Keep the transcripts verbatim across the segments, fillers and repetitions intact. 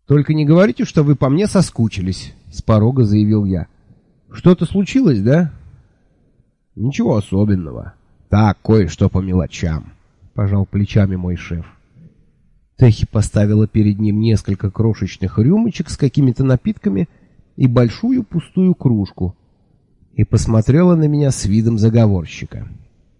«Только не говорите, что вы по мне соскучились», — с порога заявил я. «Что-то случилось, да?» «Ничего особенного. Так, кое-что по мелочам», — пожал плечами мой шеф. Техи поставила перед ним несколько крошечных рюмочек с какими-то напитками и большую пустую кружку и посмотрела на меня с видом заговорщика.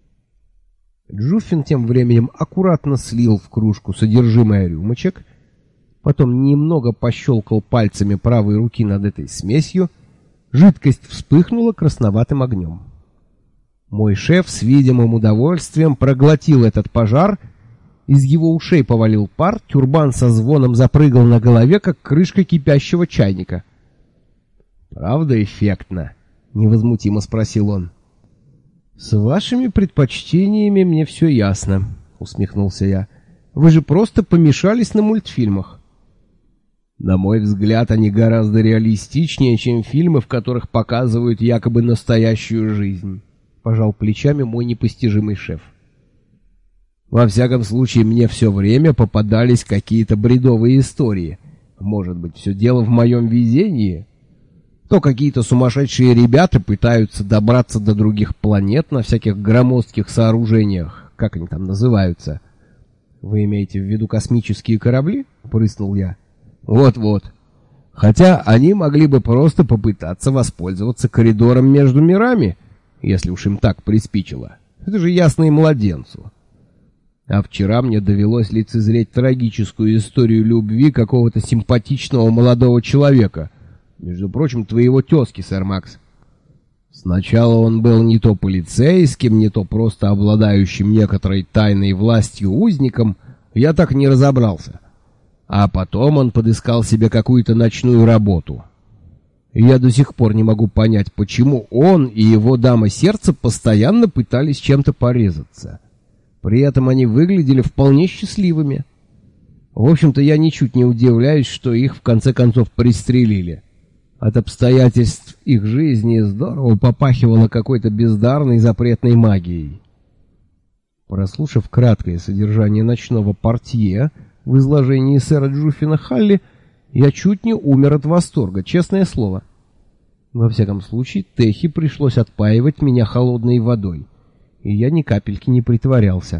Джуффин тем временем аккуратно слил в кружку содержимое рюмочек, потом немного пощелкал пальцами правой руки над этой смесью, жидкость вспыхнула красноватым огнем. Мой шеф с видимым удовольствием проглотил этот пожар, из его ушей повалил пар, тюрбан со звоном запрыгал на голове, как крышка кипящего чайника. «Правда эффектно?» — невозмутимо спросил он. «С вашими предпочтениями мне все ясно», — усмехнулся я. «Вы же просто помешались на мультфильмах». «На мой взгляд, они гораздо реалистичнее, чем фильмы, в которых показывают якобы настоящую жизнь», — пожал плечами мой непостижимый шеф. «Во всяком случае, мне все время попадались какие-то бредовые истории. Может быть, все дело в моем везении? То какие-то сумасшедшие ребята пытаются добраться до других планет на всяких громоздких сооружениях. Как они там называются?» «Вы имеете в виду космические корабли?» — прыснул я. «Вот-вот. Хотя они могли бы просто попытаться воспользоваться коридором между мирами, если уж им так приспичило. Это же ясно и младенцу. А вчера мне довелось лицезреть трагическую историю любви какого-то симпатичного молодого человека. Между прочим, твоего тезки, сэр Макс. Сначала он был не то полицейским, не то просто обладающим некоторой тайной властью узником, я так и не разобрался. А потом он подыскал себе какую-то ночную работу. И я до сих пор не могу понять, почему он и его дама сердца постоянно пытались чем-то порезаться. При этом они выглядели вполне счастливыми. В общем-то, я ничуть не удивляюсь, что их в конце концов пристрелили. От обстоятельств их жизни здорово попахивало какой-то бездарной запретной магией. Прослушав краткое содержание ночного портье в изложении сэра Джуффина Халли, я чуть не умер от восторга, честное слово. Во всяком случае, Техи пришлось отпаивать меня холодной водой, и я ни капельки не притворялся.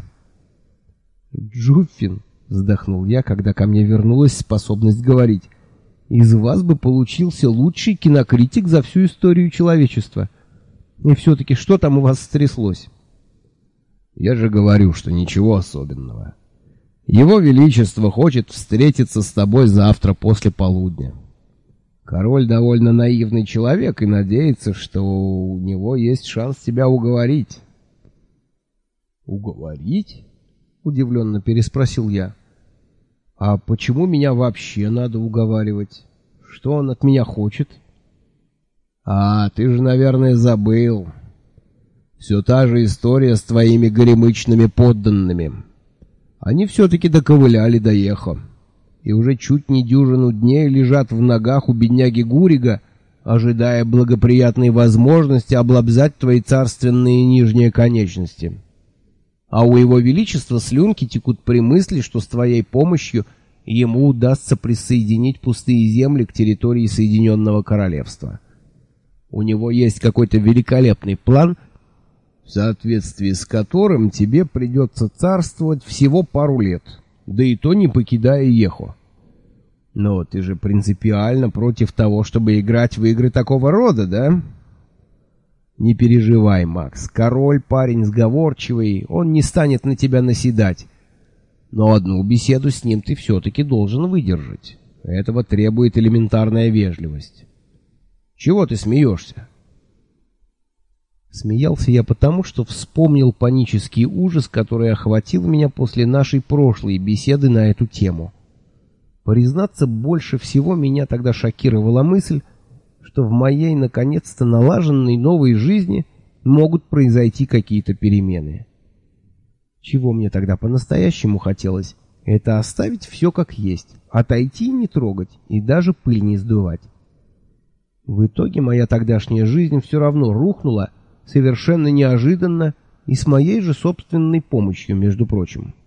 «Джуффин», — вздохнул я, когда ко мне вернулась способность говорить, — «из вас бы получился лучший кинокритик за всю историю человечества. И все-таки что там у вас стряслось?» «Я же говорю, что ничего особенного. Его Величество хочет встретиться с тобой завтра после полудня. Король довольно наивный человек и надеется, что у него есть шанс тебя уговорить». «Уговорить?» — удивленно переспросил я. «А почему меня вообще надо уговаривать? Что он от меня хочет?» «А, ты же, наверное, забыл. Все та же история с твоими горемычными подданными. Они все-таки доковыляли до Ехо, и уже чуть не дюжину дней лежат в ногах у бедняги Гурига, ожидая благоприятной возможности облобзать твои царственные нижние конечности. А у его величества слюнки текут при мысли, что с твоей помощью ему удастся присоединить пустые земли к территории Соединенного Королевства. У него есть какой-то великолепный план, в соответствии с которым тебе придется царствовать всего пару лет, да и то не покидая Ехо. Но ты же принципиально против того, чтобы играть в игры такого рода, да?» «Не переживай, Макс, король парень сговорчивый, он не станет на тебя наседать. Но одну беседу с ним ты все-таки должен выдержать. Этого требует элементарная вежливость. Чего ты смеешься?» Смеялся я потому, что вспомнил панический ужас, который охватил меня после нашей прошлой беседы на эту тему. Признаться, больше всего меня тогда шокировала мысль, что в моей наконец-то налаженной новой жизни могут произойти какие-то перемены. Чего мне тогда по-настоящему хотелось, это оставить все как есть, отойти и не трогать, и даже пыль не сдувать. В итоге моя тогдашняя жизнь все равно рухнула, совершенно неожиданно и с моей же собственной помощью, между прочим.